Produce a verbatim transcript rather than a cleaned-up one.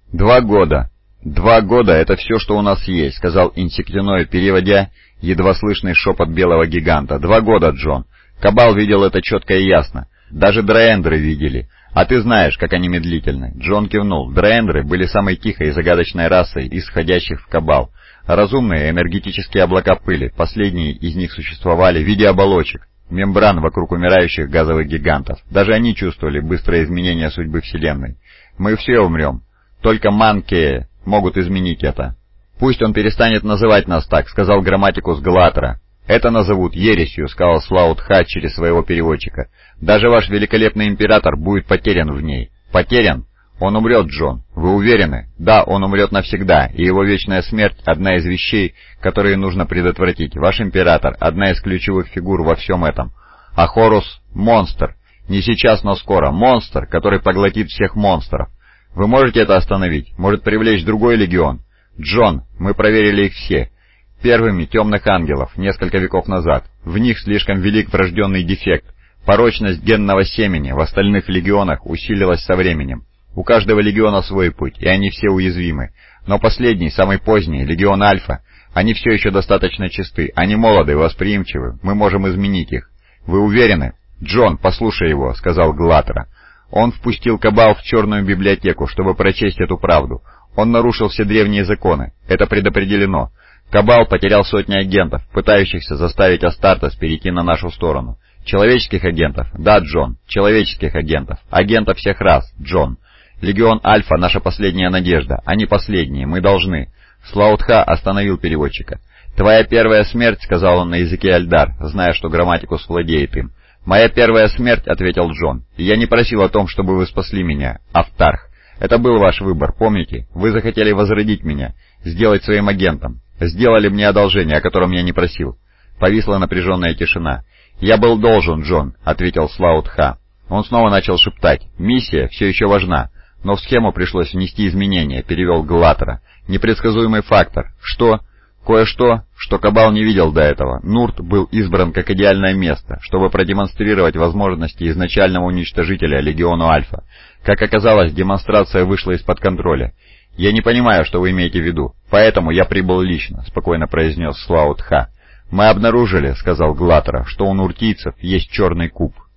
«Два года. Два года — это все, что у нас есть», — сказал Инсектиной, переводя едва слышный шепот белого гиганта. «Два года, Джон. Кабал видел это четко и ясно. Даже драендры видели. А ты знаешь, как они медлительны». Джон кивнул. Драендры были самой тихой и загадочной расой из входящих в Кабал. Разумные энергетические облака пыли, последние из них существовали в виде оболочек, мембран вокруг умирающих газовых гигантов. Даже они чувствовали быстрое изменение судьбы Вселенной. «Мы все умрем. Только манкеи могут изменить это». «Пусть он перестанет называть нас так», — сказал грамматикус Галатера. «Это назовут ересью», — сказал Слаут-Ха через своего переводчика. «Даже ваш великолепный император будет потерян в ней». «Потерян? Он умрет, Джон. Вы уверены?» «Да, он умрет навсегда, и его вечная смерть — одна из вещей, которые нужно предотвратить. Ваш император — одна из ключевых фигур во всем этом. А Хорус — монстр. Не сейчас, но скоро. Монстр, который поглотит всех монстров. Вы можете это остановить? Может, привлечь другой легион?» «Джон, мы проверили их все. Первыми темных ангелов, несколько веков назад. В них слишком велик врожденный дефект. Порочность генного семени в остальных легионах усилилась со временем. У каждого легиона свой путь, и они все уязвимы. Но последний, самый поздний, легион Альфа, они все еще достаточно чисты. Они молоды, восприимчивы. Мы можем изменить их. Вы уверены?» «Джон, послушай его», — сказал Галатера. Он впустил Кабал в черную библиотеку, чтобы прочесть эту правду. Он нарушил все древние законы. Это предопределено. Кабал потерял сотни агентов, пытающихся заставить Астартес перейти на нашу сторону. Человеческих агентов? Да, Джон, человеческих агентов. Агентов всех рас, Джон. Легион Альфа — наша последняя надежда. Они последние, мы должны. Слаут-Ха остановил переводчика. «Твоя первая смерть», — сказал он на языке Альдар, зная, что грамматикус владеет им. «Моя первая смерть», — ответил Джон. «И я не просил о том, чтобы вы спасли меня, Автарх. Это был ваш выбор, помните? Вы захотели возродить меня, сделать своим агентом. Сделали мне одолжение, о котором я не просил». Повисла напряженная тишина. «Я был должен, Джон», — ответил Слаут-Ха. Он снова начал шептать. «Миссия все еще важна, но в схему пришлось внести изменения», — перевел Галатера. «Непредсказуемый фактор. Что?» «Кое-что, что Кабал не видел до этого. Нурт был избран как идеальное место, чтобы продемонстрировать возможности изначального уничтожителя Легиону Альфа. Как оказалось, демонстрация вышла из-под контроля. Я не понимаю, что вы имеете в виду, поэтому я прибыл лично», — спокойно произнес Слаут-Ха. «Мы обнаружили», — сказал Галатера, — «что у нуртийцев есть черный куб».